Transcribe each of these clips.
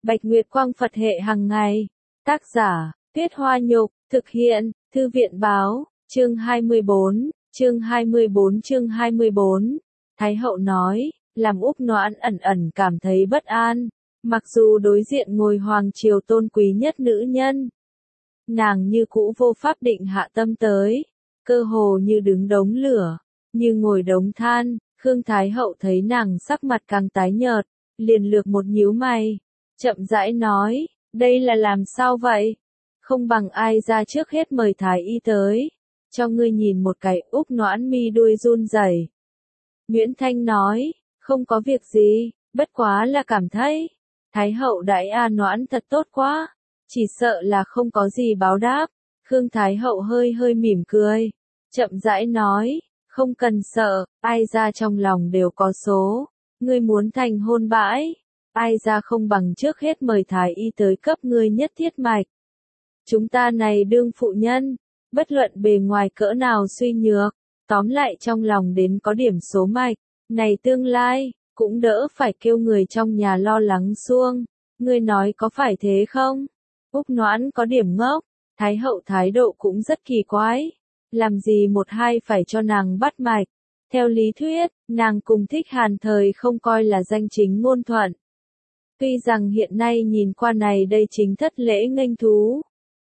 Bạch Nguyệt Quang Phật hệ hàng ngày. Tác giả, Tuyết Hoa Nhục, thực hiện, Thư viện Báo, chương 24, chương 24 chương 24. Thái hậu nói, làm Úc Noãn ẩn ẩn cảm thấy bất an, mặc dù đối diện ngồi hoàng triều tôn quý nhất nữ nhân. Nàng như cũ vô pháp định hạ tâm tới, cơ hồ như đứng đống lửa, như ngồi đống than. Khương Thái hậu thấy nàng sắc mặt càng tái nhợt, liền lược một nhíu mày, chậm rãi nói, đây là làm sao vậy? Không bằng ai ra trước hết mời Thái y tới, cho ngươi nhìn một cái. Úc Noãn mi đuôi run rẩy. Nguyễn Thanh nói, không có việc gì, bất quá là cảm thấy, Thái hậu đãi Noãn thật tốt quá, chỉ sợ là không có gì báo đáp. Khương Thái hậu hơi hơi mỉm cười, chậm rãi nói, không cần sợ, ai ra trong lòng đều có số, ngươi muốn thành hôn bãi, ai ra không bằng trước hết mời Thái y tới cấp ngươi nhất thiết mạch. Chúng ta này đương phụ nhân, bất luận bề ngoài cỡ nào suy nhược, tóm lại trong lòng đến có điểm số mạch, này tương lai, cũng đỡ phải kêu người trong nhà lo lắng xuông, ngươi nói có phải thế không? Úc Noãn có điểm ngốc, Thái hậu thái độ cũng rất kỳ quái, làm gì một hai phải cho nàng bắt mạch. Theo lý thuyết, nàng cùng Thích Hàn thời không coi là danh chính ngôn thuận. Tuy rằng hiện nay nhìn qua này đây chính thất lễ nghênh thú,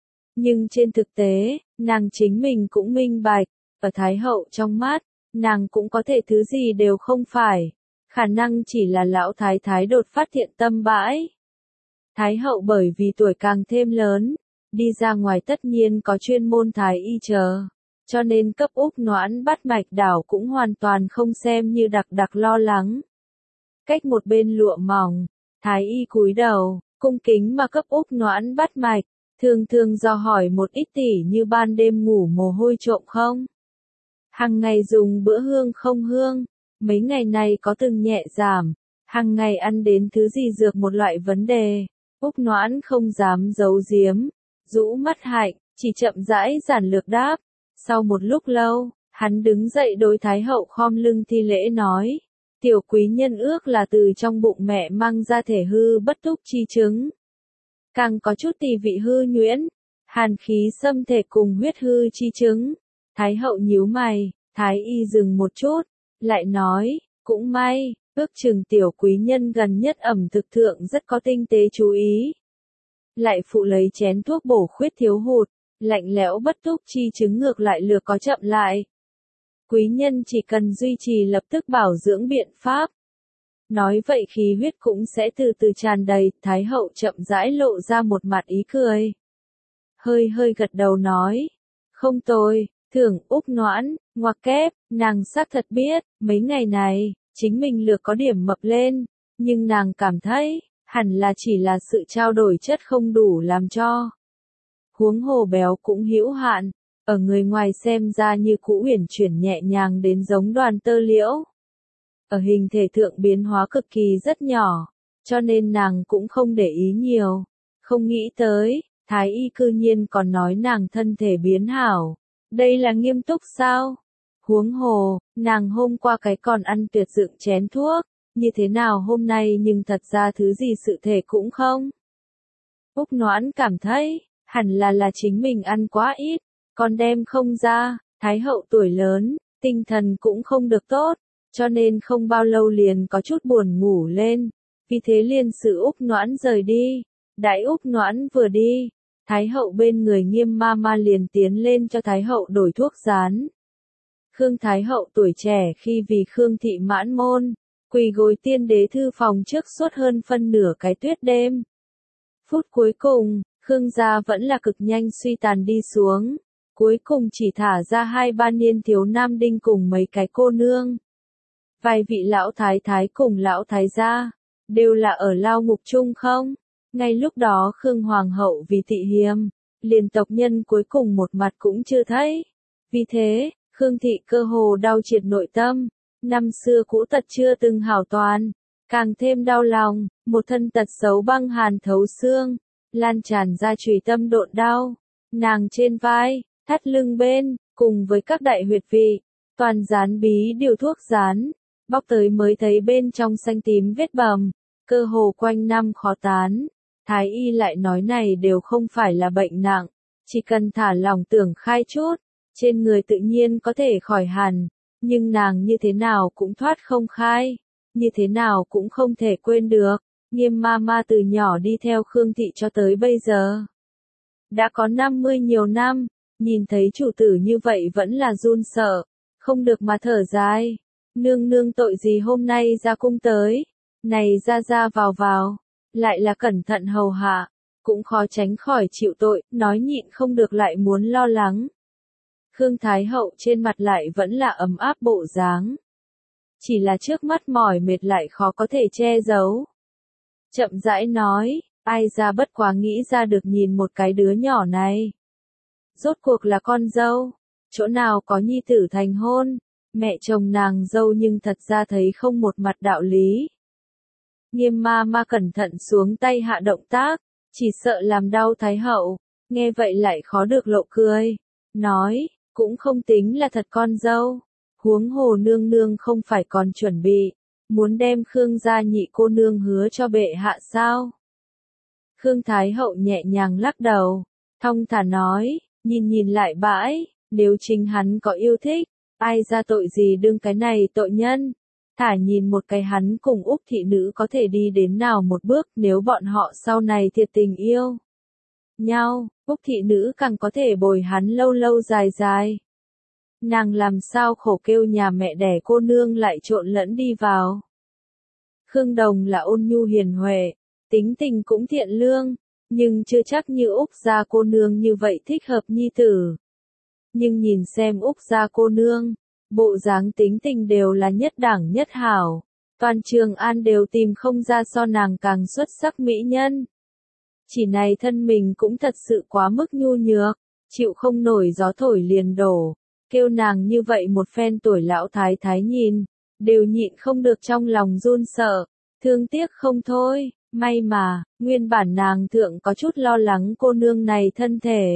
nhưng trên thực tế, nàng chính mình cũng minh bạch, ở Thái hậu trong mắt, nàng cũng có thể thứ gì đều không phải, khả năng chỉ là lão thái thái đột phát thiện tâm bãi. Thái hậu bởi vì tuổi càng thêm lớn, đi ra ngoài tất nhiên có chuyên môn thái y chờ, cho nên cấp Úc Noãn bắt mạch đảo cũng hoàn toàn không xem như đặc lo lắng. Cách một bên lụa mỏng, thái y cúi đầu, cung kính mà cấp Úc Noãn bắt mạch, thường do hỏi một ít tỉ như ban đêm ngủ mồ hôi trộm không? Hàng ngày dùng bữa hương không hương, mấy ngày này có từng nhẹ giảm, hàng ngày ăn đến thứ gì dược một loại vấn đề. Úc Noãn không dám giấu giếm, rũ mắt hạnh, chỉ chậm rãi giản lược đáp. Sau một lúc lâu, hắn đứng dậy đối Thái hậu khom lưng thi lễ nói, tiểu quý nhân ước là từ trong bụng mẹ mang ra thể hư bất túc chi chứng. Càng có chút tỳ vị hư nhuyễn, hàn khí xâm thể cùng huyết hư chi chứng. Thái hậu nhíu mày, Thái y dừng một chút, lại nói, cũng may, ước chừng tiểu quý nhân gần nhất ẩm thực thượng rất có tinh tế chú ý. Lại phụ lấy chén thuốc bổ khuyết thiếu hụt, lạnh lẽo bất túc chi chứng ngược lại lược có chậm lại. Quý nhân chỉ cần duy trì lập tức bảo dưỡng biện pháp. Nói vậy khí huyết cũng sẽ từ từ tràn đầy. Thái hậu chậm rãi lộ ra một mặt ý cười. Hơi gật đầu nói, không tồi, thưởng. Úc Noãn, ngoặc kép, nàng xác thật biết, mấy ngày này, chính mình lược có điểm mập lên, nhưng nàng cảm thấy, hẳn là chỉ là sự trao đổi chất không đủ làm cho. Huống hồ béo cũng hữu hạn, ở người ngoài xem ra như cũ uyển chuyển nhẹ nhàng đến giống đoàn tơ liễu. Ở hình thể thượng biến hóa cực kỳ rất nhỏ, cho nên nàng cũng không để ý nhiều. Không nghĩ tới, Thái y cư nhiên còn nói nàng thân thể biến hảo. Đây là nghiêm túc sao? Huống hồ, nàng hôm qua cái còn ăn tuyệt dựng chén thuốc, như thế nào hôm nay nhưng thật ra thứ gì sự thể cũng không. Úc Noãn cảm thấy, hẳn là chính mình ăn quá ít, còn đem không ra. Thái hậu tuổi lớn, tinh thần cũng không được tốt, cho nên không bao lâu liền có chút buồn ngủ lên, vì thế liền xử Úc Noãn rời đi. Đãi Úc Noãn vừa đi, Thái hậu bên người Nghiêm ma liền tiến lên cho Thái hậu đổi thuốc rán. Khương Thái hậu tuổi trẻ khi vì Khương thị mãn môn, quỳ gối tiên đế thư phòng trước suốt hơn phân nửa cái tuyết đêm. Phút cuối cùng, Khương gia vẫn là cực nhanh suy tàn đi xuống, cuối cùng chỉ thả ra 2-3 niên thiếu nam đinh cùng mấy cái cô nương. Vài vị lão thái thái cùng lão thái gia, đều là ở lao ngục chung không? Ngay lúc đó Khương Hoàng hậu vì thị hiềm, liền tộc nhân cuối cùng một mặt cũng chưa thấy. Vì thế, Khương thị cơ hồ đau triệt nội tâm, năm xưa cũ tật chưa từng hảo toàn, càng thêm đau lòng, một thân tật xấu băng hàn thấu xương, lan tràn ra chùy tâm độn đau. Nàng trên vai, thắt lưng bên, cùng với các đại huyệt vị, toàn dán bí điều thuốc dán, bóc tới mới thấy bên trong xanh tím vết bầm, cơ hồ quanh năm khó tán. Thái y lại nói này đều không phải là bệnh nặng, chỉ cần thả lỏng tưởng khai chút, trên người tự nhiên có thể khỏi hẳn, nhưng nàng như thế nào cũng thoát không khai, như thế nào cũng không thể quên được, Nghiêm Mama từ nhỏ đi theo Khương Thị cho tới bây giờ. Đã có 50 nhiều năm, nhìn thấy chủ tử như vậy vẫn là run sợ, không được mà thở dài. Nương nương tội gì hôm nay ra cung tới, này ra ra vào vào, lại là cẩn thận hầu hạ, cũng khó tránh khỏi chịu tội, nói nhịn không được lại muốn lo lắng. Khương Thái Hậu trên mặt lại vẫn là ấm áp bộ dáng. Chỉ là trước mắt mỏi mệt lại khó có thể che giấu. Chậm rãi nói, ai ra bất quá nghĩ ra được nhìn một cái đứa nhỏ này. Rốt cuộc là con dâu, chỗ nào có nhi tử thành hôn, mẹ chồng nàng dâu nhưng thật ra thấy không một mặt đạo lý. Nghiêm ma cẩn thận xuống tay hạ động tác, chỉ sợ làm đau Thái Hậu, nghe vậy lại khó được lộ cười, nói, cũng không tính là thật con dâu, huống hồ nương nương không phải còn chuẩn bị, muốn đem Khương gia nhị cô nương hứa cho bệ hạ sao? Khương Thái Hậu nhẹ nhàng lắc đầu, thong thả nói, nhìn lại bãi, nếu chính hắn có yêu thích, ai ra tội gì đương cái này tội nhân. Thả nhìn một cái hắn cùng Úc thị nữ có thể đi đến nào một bước nếu bọn họ sau này thiệt tình yêu nhau, Úc thị nữ càng có thể bồi hắn lâu lâu dài dài. Nàng làm sao khổ kêu nhà mẹ đẻ cô nương lại trộn lẫn đi vào. Khương Đồng là ôn nhu hiền huệ, tính tình cũng thiện lương, nhưng chưa chắc như Úc gia cô nương như vậy thích hợp nhi tử. Nhưng nhìn xem Úc gia cô nương, bộ dáng tính tình đều là nhất đẳng nhất hảo, toàn Trường An đều tìm không ra so nàng càng xuất sắc mỹ nhân. Chỉ này thân mình cũng thật sự quá mức nhu nhược, chịu không nổi gió thổi liền đổ, kêu nàng như vậy một phen tuổi lão thái thái nhìn, đều nhịn không được trong lòng run sợ, thương tiếc không thôi, may mà, nguyên bản nàng thượng có chút lo lắng cô nương này thân thể.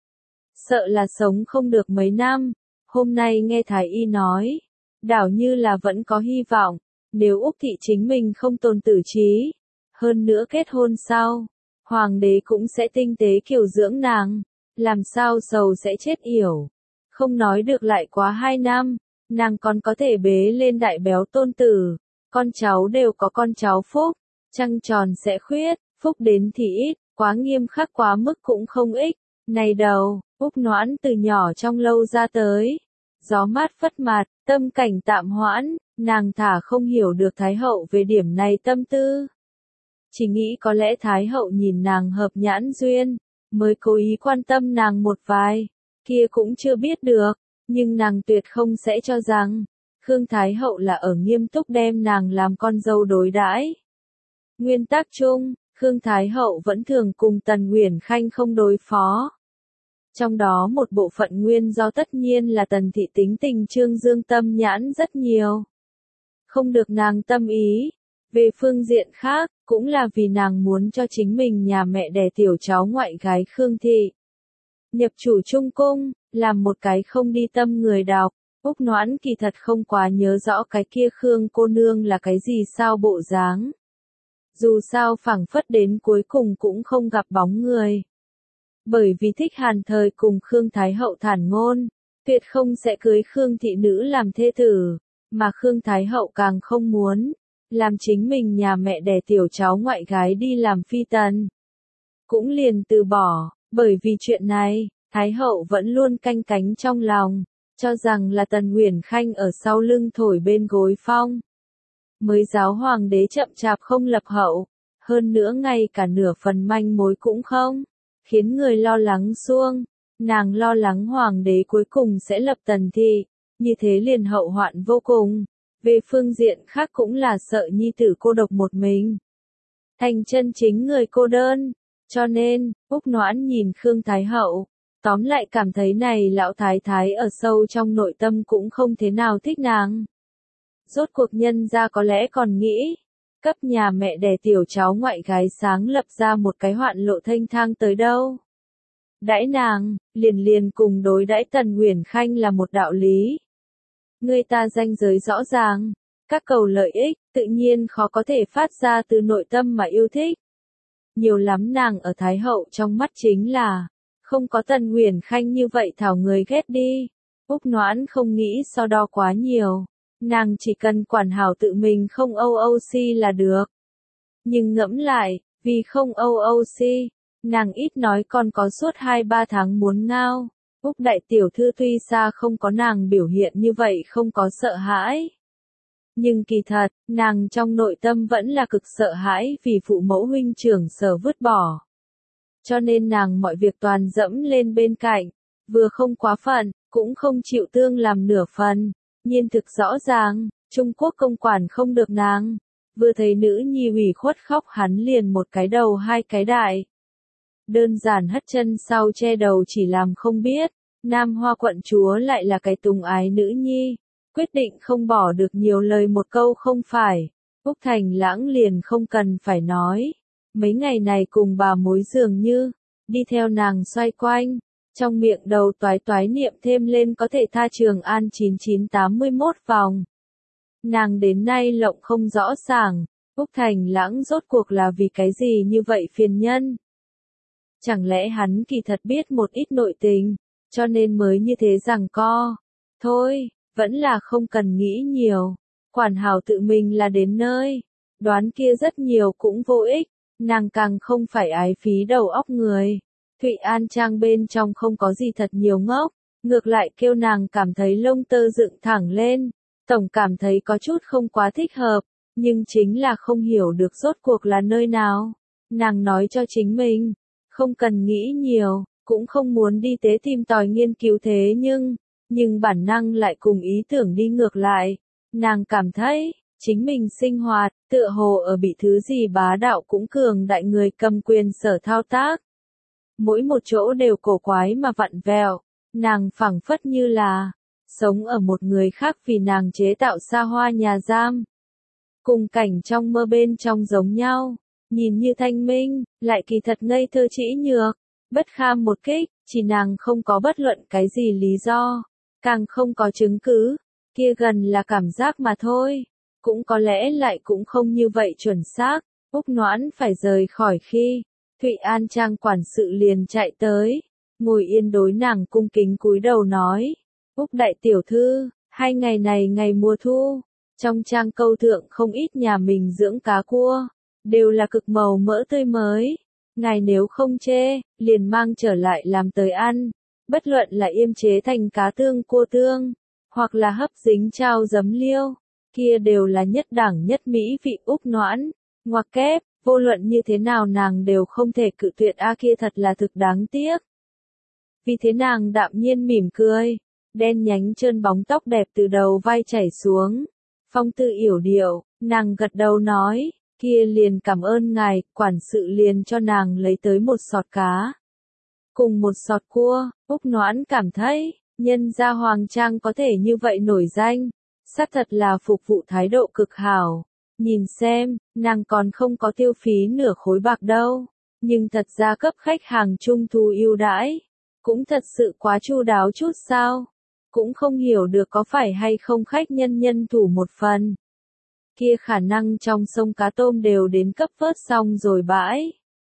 Sợ là sống không được mấy năm, hôm nay nghe Thái Y nói, đảo như là vẫn có hy vọng, nếu Úc thị chính mình không tồn tử trí, hơn nữa kết hôn sau, hoàng đế cũng sẽ tinh tế kiều dưỡng nàng, làm sao sầu sẽ chết yểu. Không nói được lại quá 2 năm, nàng còn có thể bế lên đại béo tôn tử, con cháu đều có con cháu phúc, trăng tròn sẽ khuyết, phúc đến thì ít, quá nghiêm khắc quá mức cũng không ích. Này đầu, Úc Noãn từ nhỏ trong lâu ra tới, gió mát phất mặt, tâm cảnh tạm hoãn, nàng thả không hiểu được Thái Hậu về điểm này tâm tư. Chỉ nghĩ có lẽ Thái Hậu nhìn nàng hợp nhãn duyên, mới cố ý quan tâm nàng một vài, kia cũng chưa biết được, nhưng nàng tuyệt không sẽ cho rằng, Khương Thái Hậu là ở nghiêm túc đem nàng làm con dâu đối đãi. Nguyên tắc chung, Khương Thái Hậu vẫn thường cùng Tần Uyển Khanh không đối phó. Trong đó một bộ phận nguyên do tất nhiên là Tần thị tính tình trương dương tâm nhãn rất nhiều. Không được nàng tâm ý. Về phương diện khác, cũng là vì nàng muốn cho chính mình nhà mẹ đẻ tiểu cháu ngoại gái Khương thị. Nhập chủ trung cung, làm một cái không đi tâm người đọc. Úc Noãn kỳ thật không quá nhớ rõ cái kia Khương cô nương là cái gì sao bộ dáng. Dù sao phảng phất đến cuối cùng cũng không gặp bóng người. Bởi vì thích Hàn thời cùng Khương Thái Hậu thản ngôn, tuyệt không sẽ cưới Khương thị nữ làm thê tử, mà Khương Thái Hậu càng không muốn, làm chính mình nhà mẹ đẻ tiểu cháu ngoại gái đi làm phi tần. Cũng liền từ bỏ, bởi vì chuyện này, Thái Hậu vẫn luôn canh cánh trong lòng, cho rằng là Tần Uyển Khanh ở sau lưng thổi bên gối phong. Mới giáo hoàng đế chậm chạp không lập hậu, hơn nữa ngay cả nửa phần manh mối cũng không, khiến người lo lắng xuông, nàng lo lắng hoàng đế cuối cùng sẽ lập Tần thị, như thế liền hậu hoạn vô cùng, về phương diện khác cũng là sợ nhi tử cô độc một mình. Thành chân chính người cô đơn, cho nên, Úc Noãn nhìn Khương Thái Hậu, tóm lại cảm thấy này lão thái thái ở sâu trong nội tâm cũng không thế nào thích nàng. Rốt cuộc nhân ra có lẽ còn nghĩ, cấp nhà mẹ đẻ tiểu cháu ngoại gái sáng lập ra một cái hoạn lộ thanh thang tới đâu. Đãi nàng, liền cùng đối đãi Tần Uyển Khanh là một đạo lý. Người ta ranh giới rõ ràng, các cầu lợi ích, tự nhiên khó có thể phát ra từ nội tâm mà yêu thích. nhiều lắm nàng ở Thái Hậu trong mắt chính là, không có Tần Uyển Khanh như vậy thảo người ghét đi. Úc Noãn không nghĩ so đo quá nhiều, nàng chỉ cần quản hảo tự mình không OOC là được. Nhưng ngẫm lại, vì không OOC, nàng ít nói còn có suốt 2-3 tháng muốn ngao. Úc đại tiểu thư tuy xa không có nàng biểu hiện như vậy không có sợ hãi. Nhưng kỳ thật, nàng trong nội tâm vẫn là cực sợ hãi vì phụ mẫu huynh trưởng Sở vứt bỏ. Cho nên nàng mọi việc toàn dẫm lên bên cạnh, vừa không quá phận, cũng không chịu tương làm nửa phần. Nhiên thực rõ ràng, Trung Quốc công quản không được nàng. Vừa thấy nữ nhi ủy khuất khóc hắn liền một cái đầu hai cái đại. Đơn giản hất chân sau che đầu chỉ làm không biết, Nam Hoa quận chúa lại là cái tùng ái nữ nhi, quyết định không bỏ được nhiều lời một câu không phải. Úc Thành Lãng liền không cần phải nói, mấy ngày này cùng bà mối dường như, đi theo nàng xoay quanh, trong miệng đầu toái toái niệm thêm lên có thể tha Trường An 9981 vòng. Nàng đến nay lộng không rõ ràng, Úc Thành Lãng rốt cuộc là vì cái gì như vậy phiền nhân. Chẳng lẽ hắn kỳ thật biết một ít nội tình, cho nên mới như thế giằng co. Thôi, vẫn là không cần nghĩ nhiều, quản hảo tự mình là đến nơi, đoán kia rất nhiều cũng vô ích, nàng càng không phải ái phí đầu óc người. Thụy An Trang bên trong không có gì thật nhiều ngốc, ngược lại kêu nàng cảm thấy lông tơ dựng thẳng lên, tổng cảm thấy có chút không quá thích hợp, nhưng chính là không hiểu được rốt cuộc là nơi nào. Nàng nói cho chính mình, không cần nghĩ nhiều, cũng không muốn đi tế tìm tòi nghiên cứu thế nhưng bản năng lại cùng ý tưởng đi ngược lại. Nàng cảm thấy, chính mình sinh hoạt, tựa hồ ở bị thứ gì bá đạo cũng cường đại người cầm quyền sở thao tác. Mỗi một chỗ đều cổ quái mà vặn vẹo, nàng phảng phất như là, sống ở một người khác vì nàng chế tạo xa hoa nhà giam. Cùng cảnh trong mơ bên trong giống nhau, nhìn như thanh minh, lại kỳ thật ngây thơ trĩ nhược, bất kham một kích, chỉ nàng không có bất luận cái gì lý do, càng không có chứng cứ, kia gần là cảm giác mà thôi, cũng có lẽ lại cũng không như vậy chuẩn xác. Úc Noãn phải rời khỏi khi, Thụy An Trang quản sự liền chạy tới, ngồi yên đối nàng cung kính cúi đầu nói, Úc đại tiểu thư, 2 ngày này ngày mùa thu, trong trang câu thượng không ít nhà mình dưỡng cá cua, đều là cực màu mỡ tươi mới. Ngài nếu không chê, liền mang trở lại làm tới ăn, bất luận là yêm chế thành cá tương cua tương, hoặc là hấp dính trao giấm liêu, kia đều là nhất đẳng nhất mỹ vị. Úc Noãn, ngoặc kép, vô luận như thế nào nàng đều không thể cự tuyệt kia thật là thực đáng tiếc. Vì thế nàng đạm nhiên mỉm cười, đen nhánh trơn bóng tóc đẹp từ đầu vai chảy xuống, phong tư yểu điệu, nàng gật đầu nói, kia liền cảm ơn ngài, quản sự liền cho nàng lấy tới một sọt cá. Cùng một sọt cua, Úc Noãn cảm thấy, nhân gia Hoàng Trang có thể như vậy nổi danh, xác thật là phục vụ thái độ cực hảo. Nhìn xem, nàng còn không có tiêu phí nửa khối bạc đâu, nhưng thật ra cấp khách hàng trung thu ưu đãi, cũng thật sự quá chu đáo chút sao, cũng không hiểu được có phải hay không khách nhân thủ một phần. Kia khả năng trong sông cá tôm đều đến cấp vớt xong rồi bãi.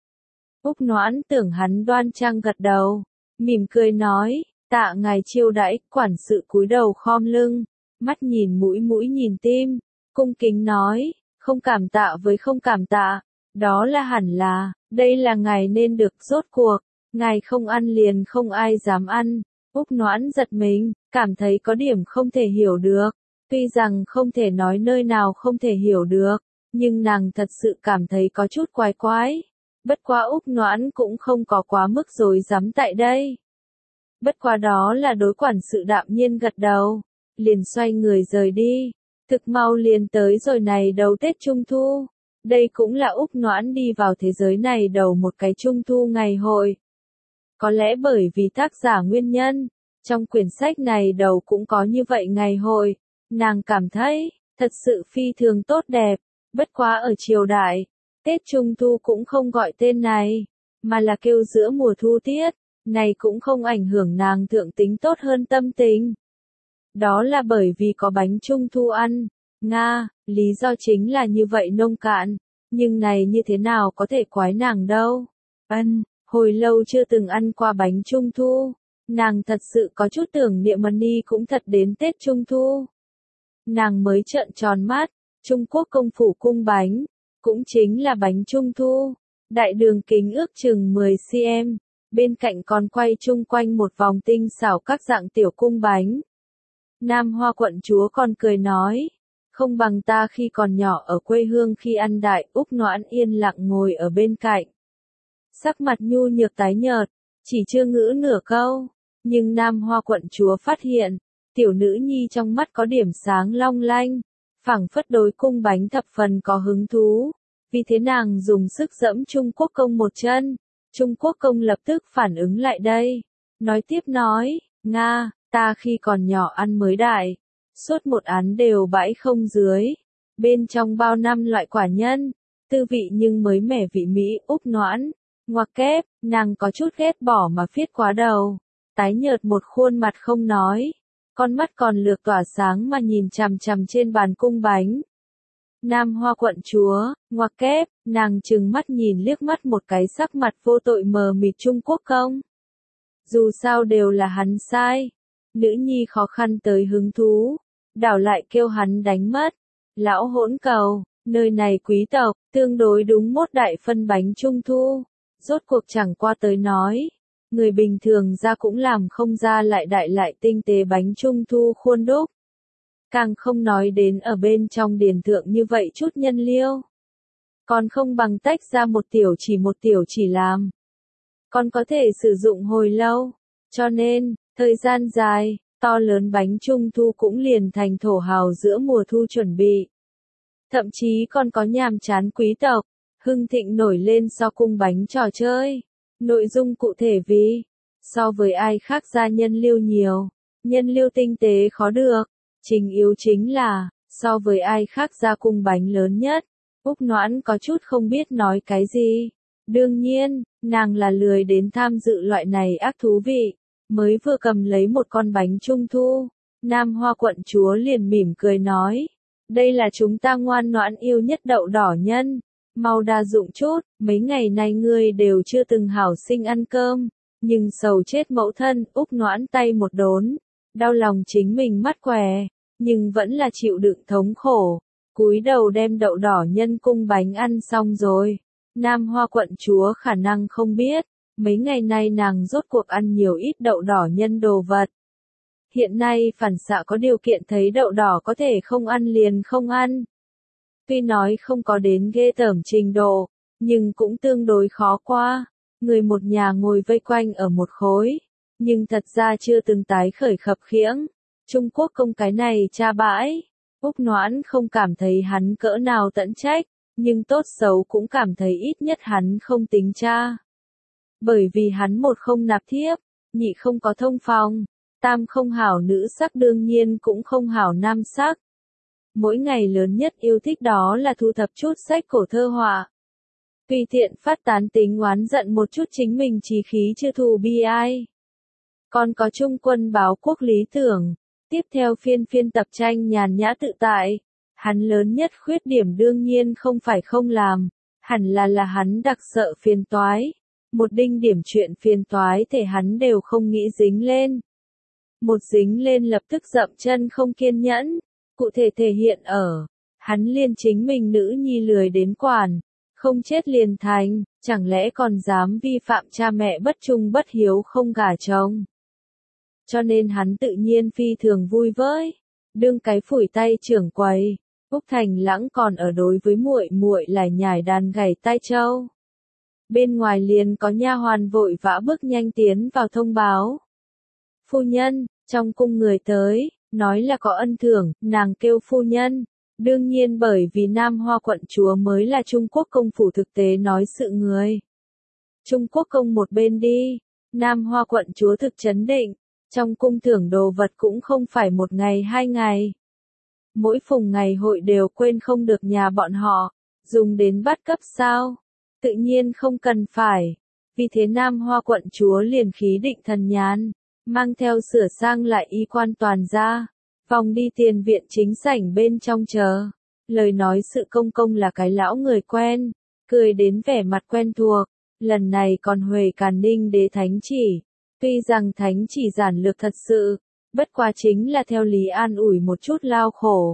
Úc Noãn tưởng hắn đoan trang gật đầu, mỉm cười nói, tạ ngài chiêu đãi. Quản sự cúi đầu khom lưng, mắt nhìn mũi nhìn tim, cung kính nói, không cảm tạ với không cảm tạ, đó là hẳn là, đây là ngài nên được. Rốt cuộc, ngài không ăn liền không ai dám ăn. Úc Noãn giật mình, cảm thấy có điểm không thể hiểu được. Tuy rằng không thể nói nơi nào không thể hiểu được, nhưng nàng thật sự cảm thấy có chút quái quái. Bất quá Úc Noãn cũng không có quá mức rồi dám tại đây. Bất quá đó là đối quản sự đạm nhiên gật đầu, liền xoay người rời đi. Thực mau liền tới rồi này đầu Tết Trung Thu. Đây cũng là Úc Noãn đi vào thế giới này đầu một cái Trung Thu ngày hội. Có lẽ bởi vì tác giả nguyên nhân, trong quyển sách này đầu cũng có như vậy ngày hội. Nàng cảm thấy, thật sự phi thường tốt đẹp, bất quá ở triều đại, Tết Trung Thu cũng không gọi tên này, mà là kêu giữa mùa thu tiết, này cũng không ảnh hưởng nàng thượng tính tốt hơn tâm tình. Đó là bởi vì có bánh Trung Thu ăn, Nga, lý do chính là như vậy nông cạn, nhưng này như thế nào có thể quái nàng đâu. Hồi lâu chưa từng ăn qua bánh trung thu, nàng thật sự có chút tưởng niệm Money cũng thật đến Tết Trung thu. Nàng mới trợn tròn mắt, Trung Quốc công phủ cung bánh, cũng chính là bánh trung thu, đại đường kính ước chừng 10 cm, bên cạnh còn quay chung quanh một vòng tinh xảo các dạng tiểu cung bánh. Nam Hoa quận chúa còn cười nói, không bằng ta khi còn nhỏ ở quê hương khi ăn đại. Úc Noãn yên lặng ngồi ở bên cạnh. Sắc mặt nhu nhược tái nhợt, chỉ chưa ngữ nửa câu, nhưng Nam Hoa quận chúa phát hiện, tiểu nữ nhi trong mắt có điểm sáng long lanh, phảng phất đối cung bánh thập phần có hứng thú, vì thế nàng dùng sức giẫm Trung Quốc công một chân. Trung Quốc công lập tức phản ứng lại đây, nói tiếp nói, Nga, ta khi còn nhỏ ăn mới đại, suốt một án đều bãi không dưới, bên trong bao năm loại quả nhân, tư vị nhưng mới mẻ vị mỹ. Úc Noãn, ngoặc kép, nàng có chút ghét bỏ mà phiết quá đầu, tái nhợt một khuôn mặt không nói, con mắt còn lược tỏa sáng mà nhìn chằm chằm trên bàn cung bánh. Nam Hoa quận chúa, ngoặc kép, nàng trừng mắt nhìn liếc mắt một cái sắc mặt vô tội mờ mịt Trung Quốc công. Dù sao đều là hắn sai. Nữ nhi khó khăn tới hứng thú, đảo lại kêu hắn đánh mất. Lão hỗn cầu, nơi này quý tộc, tương đối đúng mốt đại phân bánh trung thu. Rốt cuộc chẳng qua tới nói, người bình thường ra cũng làm không ra lại đại lại tinh tế bánh trung thu khuôn đúc. Càng không nói đến ở bên trong điền thượng như vậy chút nhân liêu. Còn không bằng tách ra một tiểu chỉ làm. Còn có thể sử dụng hồi lâu. Cho nên, thời gian dài, to lớn bánh trung thu cũng liền thành thổ hào giữa mùa thu chuẩn bị. Thậm chí còn có nhàm chán quý tộc, hưng thịnh nổi lên so cung bánh trò chơi. Nội dung cụ thể vì, so với ai khác ra nhân lưu nhiều, nhân lưu tinh tế khó được. Trình yếu chính là, so với ai khác ra cung bánh lớn nhất. Úc Noãn có chút không biết nói cái gì. Đương nhiên, nàng là lười đến tham dự loại này ác thú vị. Mới vừa cầm lấy một con bánh trung thu, Nam Hoa quận chúa liền mỉm cười nói, đây là chúng ta ngoan Noãn yêu nhất đậu đỏ nhân, mau đa dụng chút, mấy ngày nay ngươi đều chưa từng hảo sinh ăn cơm, nhưng sầu chết mẫu thân. Úc Noãn tay một đốn, đau lòng chính mình mắt què, nhưng vẫn là chịu đựng thống khổ, cúi đầu đem đậu đỏ nhân cung bánh ăn xong rồi. Nam Hoa quận chúa khả năng không biết, mấy ngày nay nàng rốt cuộc ăn nhiều ít đậu đỏ nhân đồ vật. Hiện nay phản xạ có điều kiện thấy đậu đỏ có thể không ăn liền không ăn. Tuy nói không có đến ghê tởm trình độ, nhưng cũng tương đối khó qua. Người một nhà ngồi vây quanh ở một khối, nhưng thật ra chưa từng tái khởi khập khiễng. Trung Quốc công cái này cha bãi. Úc Noãn không cảm thấy hắn cỡ nào tận trách, nhưng tốt xấu cũng cảm thấy ít nhất hắn không tính cha. Bởi vì hắn một không nạp thiếp, nhị không có thông phòng, tam không hảo nữ sắc đương nhiên cũng không hảo nam sắc. Mỗi ngày lớn nhất yêu thích đó là thu thập chút sách cổ thơ họa. Tùy tiện phát tán tính oán giận một chút chính mình chí khí chưa thù bi ai. Còn có Trung Quân báo quốc lý tưởng, tiếp theo phiên tập tranh nhàn nhã tự tại. Hắn lớn nhất khuyết điểm đương nhiên không phải không làm, hẳn là hắn đặc sợ phiền toái. Một đinh điểm chuyện phiền toái thể hắn đều không nghĩ dính lên. Một dính lên lập tức dậm chân không kiên nhẫn, cụ thể thể hiện ở, hắn liền chính mình nữ nhi lười đến quản, không chết liền thành, chẳng lẽ còn dám vi phạm cha mẹ bất trung bất hiếu không gả chồng. Cho nên hắn tự nhiên phi thường vui với, đương cái phủi tay trưởng quầy, Úc Thành Lãng còn ở đối với muội muội lải nhải đàn gảy tai châu. Bên ngoài liền có nha hoàn vội vã bước nhanh tiến vào thông báo. Phu nhân, trong cung người tới, nói là có ân thưởng, nàng kêu phu nhân. Đương nhiên bởi vì Nam Hoa quận chúa mới là Trung Quốc công phủ thực tế nói sự người. Trung Quốc công một bên đi, Nam Hoa quận chúa thực chấn định, trong cung thưởng đồ vật cũng không phải một ngày hai ngày. Mỗi phùng ngày hội đều quên không được nhà bọn họ, dùng đến bắt cấp sao? Tự nhiên không cần phải. Vì thế Nam Hoa quận chúa liền khí định thần nhàn, mang theo sửa sang lại y quan toàn ra, vòng đi tiền viện chính sảnh bên trong chờ. lời nói sự công công là cái lão người quen, cười đến vẻ mặt quen thuộc, lần này còn huề Càn Ninh đế thánh chỉ, tuy rằng thánh chỉ giản lược thật sự, bất quá chính là theo lý an ủi một chút lao khổ.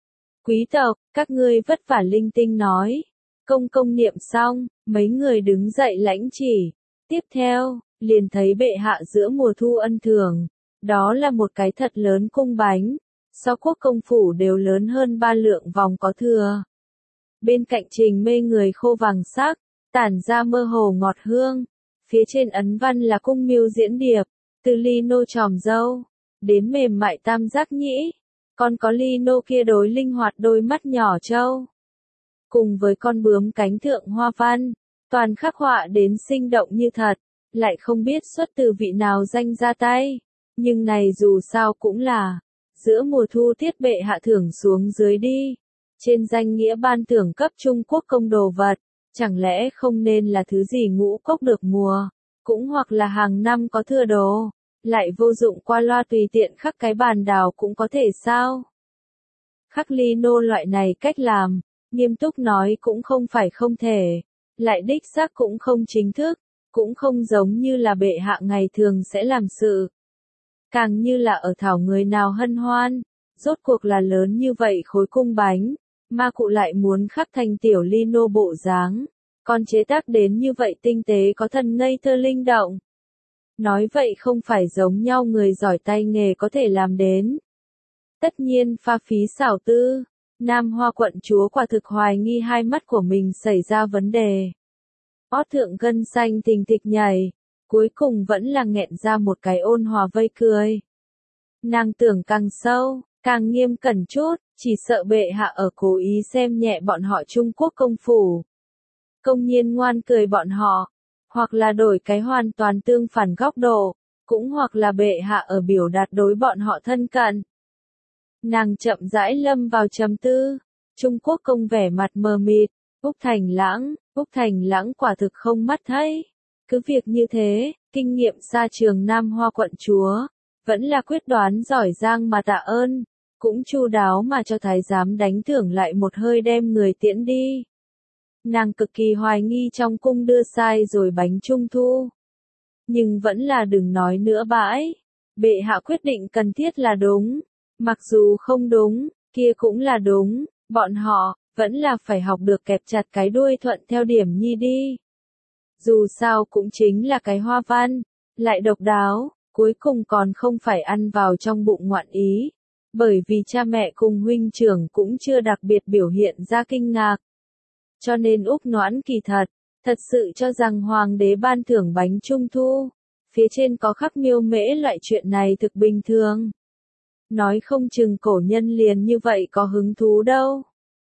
Quý tộc, các ngươi vất vả linh tinh nói, công công niệm xong, mấy người đứng dậy lãnh chỉ, tiếp theo, liền thấy bệ hạ giữa mùa thu ân thường, đó là một cái thật lớn cung bánh, so quốc công phủ đều lớn hơn 3 lượng vòng có thừa. Bên cạnh trình mê người khô vàng sắc, tản ra mơ hồ ngọt hương, phía trên ấn văn là cung miêu diễn điệp, từ ly nô tròm dâu, đến mềm mại tam giác nhĩ, còn có ly nô kia đối linh hoạt đôi mắt nhỏ trâu. Cùng với con bướm cánh thượng hoa văn, toàn khắc họa đến sinh động như thật, lại không biết xuất từ vị nào danh ra tay, nhưng này dù sao cũng là, giữa mùa thu tiết bệ hạ thưởng xuống dưới đi, trên danh nghĩa ban thưởng cấp Trung Quốc công đồ vật, chẳng lẽ không nên là thứ gì ngũ cốc được mùa, cũng hoặc là hàng năm có thừa đồ, lại vô dụng qua loa tùy tiện khắc cái bàn đào cũng có thể sao? Khắc ly nô loại này cách làm, nghiêm túc nói cũng không phải không thể, lại đích xác cũng không chính thức, cũng không giống như là bệ hạ ngày thường sẽ làm sự. Càng như là ở thảo người nào hân hoan, rốt cuộc là lớn như vậy khối cung bánh, ma cụ lại muốn khắc thành tiểu ly nô bộ dáng, còn chế tác đến như vậy tinh tế có thần ngây thơ linh động. Nói vậy không phải giống nhau người giỏi tay nghề có thể làm đến. Tất nhiên pha phí xảo tư, Nam Hoa quận chúa quả thực hoài nghi hai mắt của mình xảy ra vấn đề. Ót thượng gân xanh thình thịch nhảy, cuối cùng vẫn là nghẹn ra một cái ôn hòa vây cười. Nàng tưởng càng sâu, càng nghiêm cẩn chút, chỉ sợ bệ hạ ở cố ý xem nhẹ bọn họ Trung Quốc công phủ. Công nhiên ngoan cười bọn họ, hoặc là đổi cái hoàn toàn tương phản góc độ, cũng hoặc là bệ hạ ở biểu đạt đối bọn họ thân cận. Nàng chậm rãi lâm vào trầm tư, Trung Quốc công vẻ mặt mờ mịt, Úc Thành Lãng quả thực không mắt thấy. Cứ việc như thế, kinh nghiệm xa trường Nam Hoa quận chúa, vẫn là quyết đoán giỏi giang mà tạ ơn, cũng chu đáo mà cho thái giám đánh thưởng lại một hơi đem người tiễn đi. Nàng cực kỳ hoài nghi trong cung đưa sai rồi bánh trung thu. Nhưng vẫn là đừng nói nữa bãi. Bệ hạ quyết định cần thiết là đúng. Mặc dù không đúng, kia cũng là đúng. Bọn họ, vẫn là phải học được kẹp chặt cái đuôi thuận theo điểm nhi đi. Dù sao cũng chính là cái hoa văn, lại độc đáo, cuối cùng còn không phải ăn vào trong bụng ngoạn ý. Bởi vì cha mẹ cùng huynh trưởng cũng chưa đặc biệt biểu hiện ra kinh ngạc. Cho nên Úc Noãn kỳ thật sự cho rằng hoàng đế ban thưởng bánh trung thu, phía trên có khắc miêu mễ loại chuyện này thực bình thường. Nói không chừng cổ nhân liền như vậy có hứng thú đâu.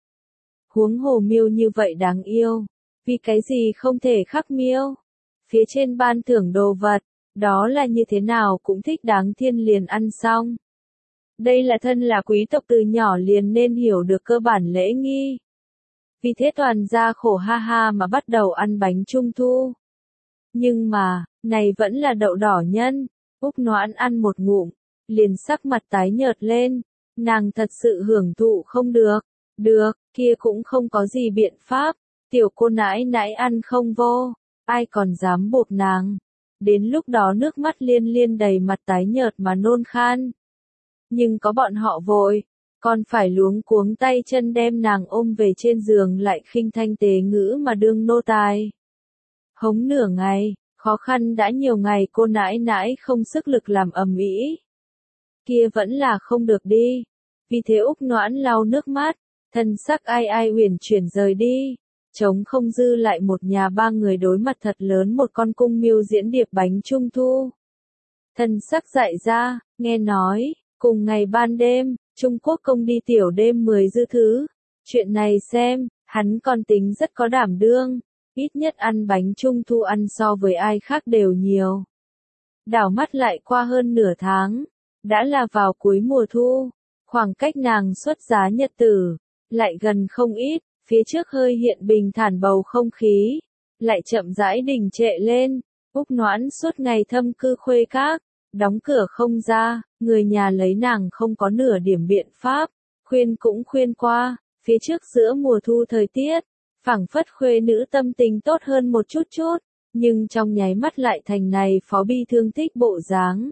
Huống hồ miêu như vậy đáng yêu, vì cái gì không thể khắc miêu. Phía trên ban thưởng đồ vật, đó là như thế nào cũng thích đáng thiên liền ăn xong. Đây là thân là quý tộc từ nhỏ liền nên hiểu được cơ bản lễ nghi. Vì thế toàn gia khổ ha ha mà bắt đầu ăn bánh trung thu. Nhưng mà, này vẫn là đậu đỏ nhân, Úc Noãn ăn một ngụm, liền sắc mặt tái nhợt lên, nàng thật sự hưởng thụ không được, kia cũng không có gì biện pháp, tiểu cô nãi nãi ăn không vô, ai còn dám buộc nàng. Đến lúc đó nước mắt liên liên đầy mặt tái nhợt mà nôn khan. Nhưng có bọn họ vội, còn phải luống cuống tay chân đem nàng ôm về trên giường lại khinh thanh tế ngữ mà đương nô tài. Hống nửa ngày, khó khăn đã nhiều ngày cô nãi nãi không sức lực làm ầm ĩ. Kia vẫn là không được đi. Vì thế Úc Noãn lau nước mắt, thân sắc ai ai uyển chuyển rời đi. Trống không dư lại một nhà ba người đối mặt thật lớn một con cung miêu diễn điệp bánh trung thu. Thân sắc dại ra, nghe nói, cùng ngày ban đêm, Trung Quốc công đi tiểu đêm 10 dư thứ. Chuyện này xem, hắn còn tính rất có đảm đương, ít nhất ăn bánh trung thu ăn so với ai khác đều nhiều. Đảo mắt lại qua hơn nửa tháng, đã là vào cuối mùa thu, khoảng cách nàng xuất giá nhật tử, lại gần không ít, phía trước hơi hiện bình thản bầu không khí, lại chậm rãi đình trệ lên, Úc Noãn suốt ngày thâm cư khuê các, đóng cửa không ra, người nhà lấy nàng không có nửa điểm biện pháp, khuyên cũng khuyên qua, phía trước giữa mùa thu thời tiết, phảng phất khuê nữ tâm tình tốt hơn một chút chút, nhưng trong nháy mắt lại thành này phó bi thương thích bộ dáng.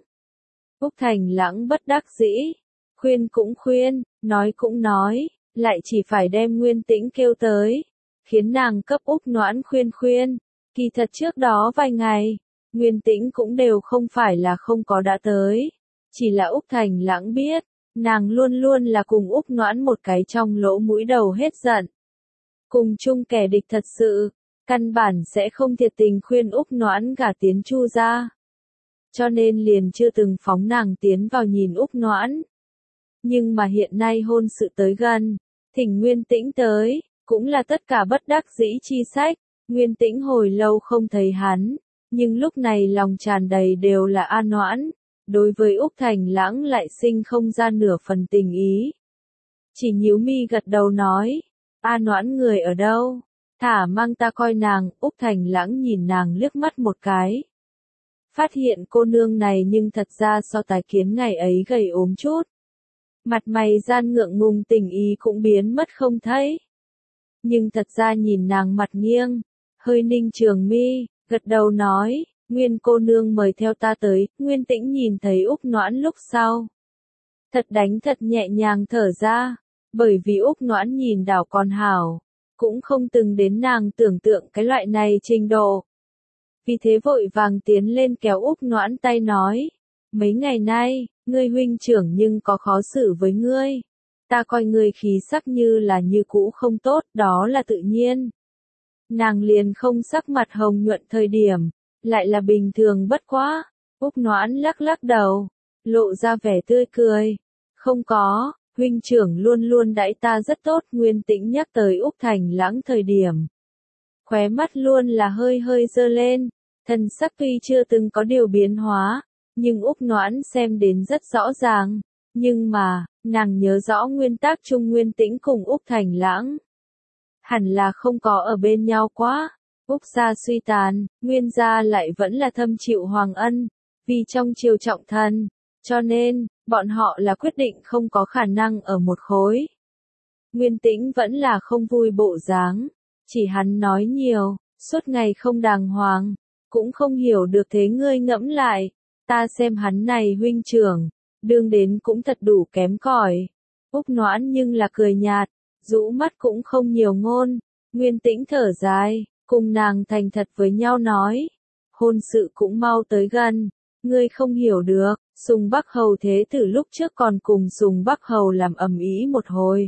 Úc Thành Lãng bất đắc dĩ, khuyên cũng khuyên, nói cũng nói, lại chỉ phải đem Nguyên Tĩnh kêu tới, khiến nàng cấp Úc Noãn khuyên khuyên, kỳ thật trước đó vài ngày, Nguyên Tĩnh cũng đều không phải là không có đã tới, chỉ là Úc Thành Lãng biết, nàng luôn luôn là cùng Úc Noãn một cái trong lỗ mũi đầu hết giận. Cùng chung kẻ địch thật sự, căn bản sẽ không thiệt tình khuyên Úc Noãn gả tiến Chu gia. Cho nên liền chưa từng phóng nàng tiến vào nhìn Úc Noãn. Nhưng mà hiện nay hôn sự tới gần, thỉnh Nguyên Tĩnh tới, cũng là tất cả bất đắc dĩ chi sách, Nguyên Tĩnh hồi lâu không thấy hắn, nhưng lúc này lòng tràn đầy đều là an noãn, đối với Úc Thành Lãng lại sinh không ra nửa phần tình ý. Chỉ nhíu mi gật đầu nói, an noãn người ở đâu? Thả mang ta coi nàng, Úc Thành Lãng nhìn nàng liếc mắt một cái. Phát hiện cô nương này nhưng thật ra so tái kiến ngày ấy gầy ốm chút. Mặt mày gian ngượng ngùng tình ý cũng biến mất không thấy. Nhưng thật ra nhìn nàng mặt nghiêng, hơi ninh trường mi, gật đầu nói, Nguyên cô nương mời theo ta tới, Nguyên Tĩnh nhìn thấy Úc Noãn lúc sau. Thật đánh thật nhẹ nhàng thở ra, bởi vì Úc Noãn nhìn đảo còn hảo, cũng không từng đến nàng tưởng tượng cái loại này trình độ. Vì thế vội vàng tiến lên kéo Úc Noãn tay nói, mấy ngày nay, ngươi huynh trưởng nhưng có khó xử với ngươi. Ta coi ngươi khí sắc như là như cũ không tốt, đó là tự nhiên. Nàng liền không sắc mặt hồng nhuận thời điểm, lại là bình thường bất quá. Úc Noãn lắc lắc đầu, lộ ra vẻ tươi cười. Không có, huynh trưởng luôn luôn đãi ta rất tốt. Nguyên Tĩnh nhắc tới Úc Thành Lãng thời điểm. Khóe mắt luôn là hơi hơi dơ lên, thân sắc tuy chưa từng có điều biến hóa, nhưng Úc Noãn xem đến rất rõ ràng. Nhưng mà, nàng nhớ rõ nguyên tắc chung Nguyên Tĩnh cùng Úc Thành Lãng. Hẳn là không có ở bên nhau quá. Úc gia suy tàn, Nguyên gia lại vẫn là thâm chịu hoàng ân, vì trong triều trọng thân, cho nên, bọn họ là quyết định không có khả năng ở một khối. Nguyên Tĩnh vẫn là không vui bộ dáng, chỉ hắn nói nhiều, suốt ngày không đàng hoàng, cũng không hiểu được thế ngươi ngẫm lại, ta xem hắn này huynh trưởng, đương đến cũng thật đủ kém cỏi. Úc Noãn nhưng là cười nhạt, rũ mắt cũng không nhiều ngôn, Nguyên Tĩnh thở dài, cùng nàng thành thật với nhau nói, hôn sự cũng mau tới gần, ngươi không hiểu được, Sùng Bắc Hầu thế tử lúc trước còn cùng Sùng Bắc Hầu làm ầm ĩ một hồi.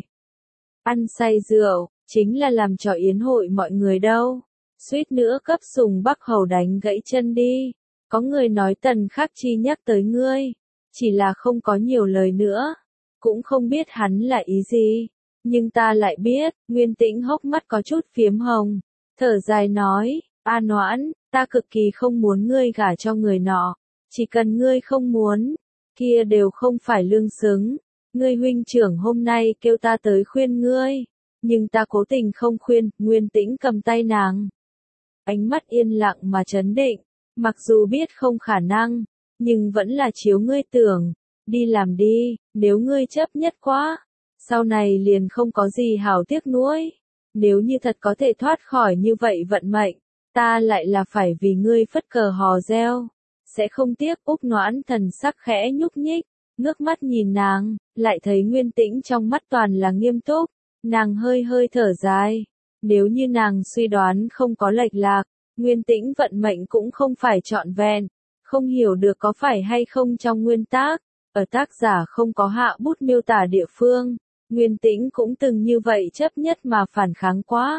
Ăn say rượu, chính là làm trò yến hội mọi người đâu, suýt nữa cấp Sùng Bắc Hầu đánh gãy chân đi, có người nói Tần Khắc Chi nhắc tới ngươi, chỉ là không có nhiều lời nữa, cũng không biết hắn là ý gì. Nhưng ta lại biết, Nguyên Tĩnh hốc mắt có chút phiếm hồng, thở dài nói, A Noãn, ta cực kỳ không muốn ngươi gả cho người nọ, chỉ cần ngươi không muốn, kia đều không phải lương xứng, ngươi huynh trưởng hôm nay kêu ta tới khuyên ngươi, nhưng ta cố tình không khuyên. Nguyên Tĩnh cầm tay nàng, ánh mắt yên lặng mà trấn định, mặc dù biết không khả năng, nhưng vẫn là chiếu ngươi tưởng, đi làm đi, nếu ngươi chấp nhất quá. Sau này liền không có gì hảo tiếc nuối. Nếu như thật có thể thoát khỏi như vậy vận mệnh, ta lại là phải vì ngươi phất cờ hò reo. Sẽ không tiếc. Úc Noãn thần sắc khẽ nhúc nhích, ngước mắt nhìn nàng, lại thấy Nguyên Tĩnh trong mắt toàn là nghiêm túc. Nàng hơi hơi thở dài. Nếu như nàng suy đoán không có lệch lạc, Nguyên Tĩnh vận mệnh cũng không phải trọn vẹn. Không hiểu được có phải hay không trong nguyên tác, ở tác giả không có hạ bút miêu tả địa phương. Nguyên Tĩnh cũng từng như vậy chấp nhất mà phản kháng quá.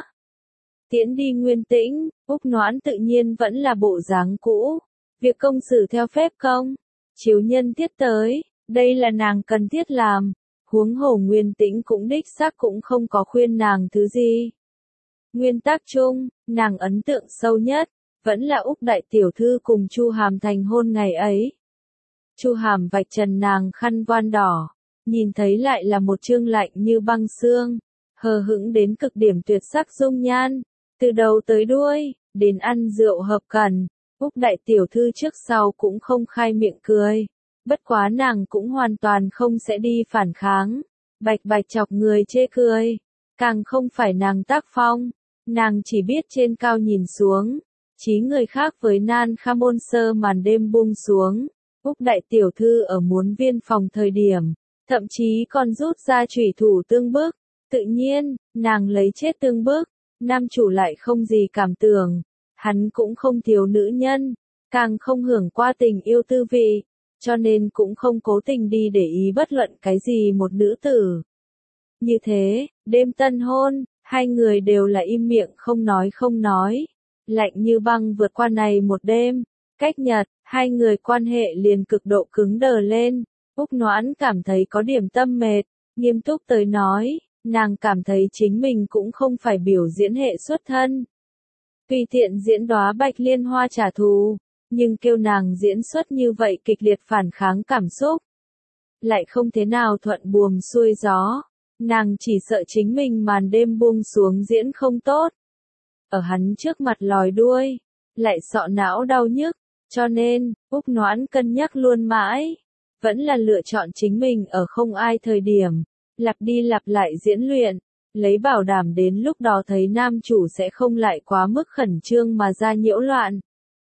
Tiễn đi Nguyên Tĩnh, Úc Noãn tự nhiên vẫn là bộ dáng cũ. Việc công xử theo phép công, chiếu nhân tiết tới, đây là nàng cần thiết làm. Huống hồ Nguyên Tĩnh cũng đích xác cũng không có khuyên nàng thứ gì. Nguyên tắc chung, nàng ấn tượng sâu nhất, vẫn là Úc đại tiểu thư cùng Chu Hàm thành hôn ngày ấy. Chu Hàm vạch trần nàng khăn voan đỏ. Nhìn thấy lại là một trương lạnh như băng xương, hờ hững đến cực điểm tuyệt sắc dung nhan, từ đầu tới đuôi, đến ăn rượu hợp cần, Úc đại tiểu thư trước sau cũng không khai miệng cười, bất quá nàng cũng hoàn toàn không sẽ đi phản kháng, bạch bạch chọc người chê cười, càng không phải nàng tác phong. Nàng chỉ biết trên cao nhìn xuống, chí người khác với nan kha môn sơ màn đêm buông xuống. Úc đại tiểu thư ở muốn viên phòng thời điểm, thậm chí còn rút ra chủy thủ tương bức. Tự nhiên, nàng lấy chết tương bức, nam chủ lại không gì cảm tưởng. Hắn cũng không thiếu nữ nhân, càng không hưởng qua tình yêu tư vị, cho nên cũng không cố tình đi để ý bất luận cái gì một nữ tử. Như thế, đêm tân hôn, hai người đều là im miệng không nói. Lạnh như băng vượt qua này một đêm, cách nhật, hai người quan hệ liền cực độ cứng đờ lên. Úc Noãn cảm thấy có điểm tâm mệt, nghiêm túc tới nói, nàng cảm thấy chính mình cũng không phải biểu diễn hệ xuất thân. Tùy tiện diễn đóa bạch liên hoa trả thù, nhưng kêu nàng diễn xuất như vậy kịch liệt phản kháng cảm xúc. Lại không thế nào thuận buồm xuôi gió, nàng chỉ sợ chính mình màn đêm buông xuống diễn không tốt. Ở hắn trước mặt lòi đuôi, lại sọ não đau nhức, cho nên, Úc Noãn cân nhắc luôn mãi, vẫn là lựa chọn chính mình ở không ai thời điểm, lặp đi lặp lại diễn luyện, lấy bảo đảm đến lúc đó thấy nam chủ sẽ không lại quá mức khẩn trương mà ra nhiễu loạn.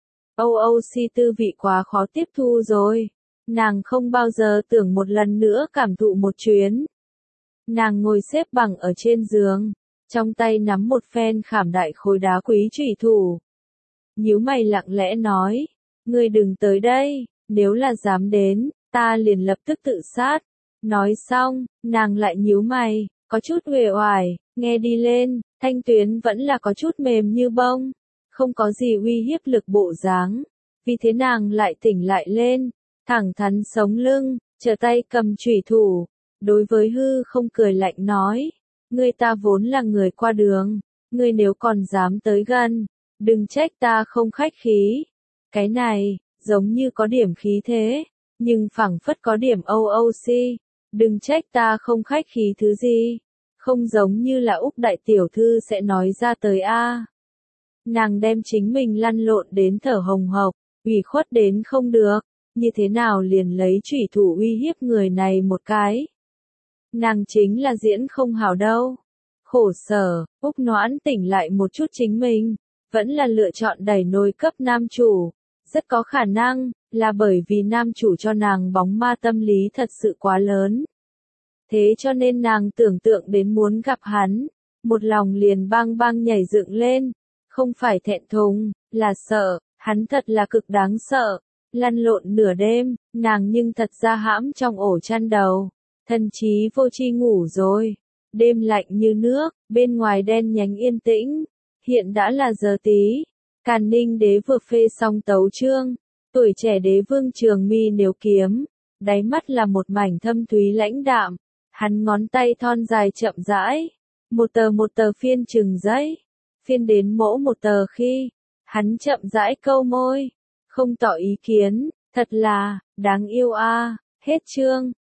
OOC tư vị quá khó tiếp thu rồi, nàng không bao giờ tưởng một lần nữa cảm thụ một chuyến. Nàng ngồi xếp bằng ở trên giường, trong tay nắm một phen khảm đại khối đá quý chủy thủ. Nhíu mày lặng lẽ nói, ngươi đừng tới đây, nếu là dám đến, ta liền lập tức tự sát. Nói xong, nàng lại nhíu mày, có chút uể oải, nghe đi lên, thanh tuyến vẫn là có chút mềm như bông, không có gì uy hiếp lực bộ dáng. Vì thế nàng lại tỉnh lại lên, thẳng thắn sống lưng, trở tay cầm chủy thủ, đối với hư không cười lạnh nói, ngươi ta vốn là người qua đường, ngươi nếu còn dám tới gần, đừng trách ta không khách khí. Cái này, giống như có điểm khí thế, nhưng phảng phất có điểm OOC, đừng trách ta không khách khí thứ gì, không giống như là Úc đại tiểu thư sẽ nói ra tới a. Nàng đem chính mình lăn lộn đến thở hồng hộc, ủy khuất đến không được, như thế nào liền lấy chủy thủ uy hiếp người này một cái. Nàng chính là diễn không hảo đâu. Khổ sở, Úc Noãn tỉnh lại một chút chính mình, vẫn là lựa chọn đẩy nồi cấp nam chủ. Rất có khả năng, là bởi vì nam chủ cho nàng bóng ma tâm lý thật sự quá lớn. Thế cho nên nàng tưởng tượng đến muốn gặp hắn, một lòng liền bang bang nhảy dựng lên. Không phải thẹn thùng, là sợ, hắn thật là cực đáng sợ. Lăn lộn nửa đêm, nàng nhưng thật ra hãm trong ổ chăn đầu. Thần trí vô tri ngủ rồi. Đêm lạnh như nước, bên ngoài đen nhánh yên tĩnh. Hiện đã là giờ tí. Càn Ninh đế vừa phê xong tấu chương. Tuổi trẻ đế vương trường mi nếu kiếm. Đáy mắt là một mảnh thâm thúy lãnh đạm. Hắn ngón tay thon dài chậm rãi. Một tờ phiên chừng giấy. Phiên đến mỗ một tờ khi. Hắn chậm rãi câu môi. Không tỏ ý kiến. Thật là, đáng yêu a. Hết chương.